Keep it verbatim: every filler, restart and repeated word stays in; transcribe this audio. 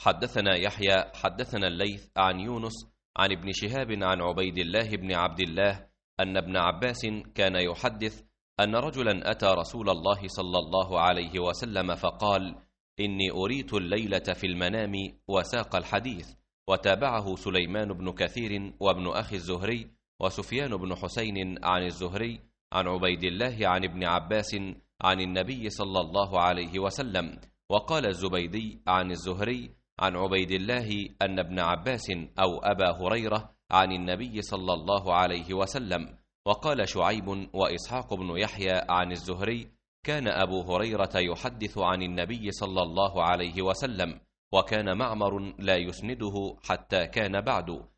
حدثنا يحيى حدثنا الليث عن يونس عن ابن شهاب عن عبيد الله بن عبد الله أن ابن عباس كان يحدث أن رجلا أتى رسول الله صلى الله عليه وسلم فقال: إني أريت الليلة في المنام، وساق الحديث. وتابعه سليمان بن كثير وابن أخي الزهري وسفيان بن حسين عن الزهري عن عبيد الله عن ابن عباس عن النبي صلى الله عليه وسلم. وقال الزبيدي عن الزهري عن عبيد الله أن ابن عباس أو أبا هريرة عن النبي صلى الله عليه وسلم. وقال شعيب وإسحاق بن يحيى عن الزهري: كان أبو هريرة يحدث عن النبي صلى الله عليه وسلم، وكان معمر لا يسنده حتى كان بعد.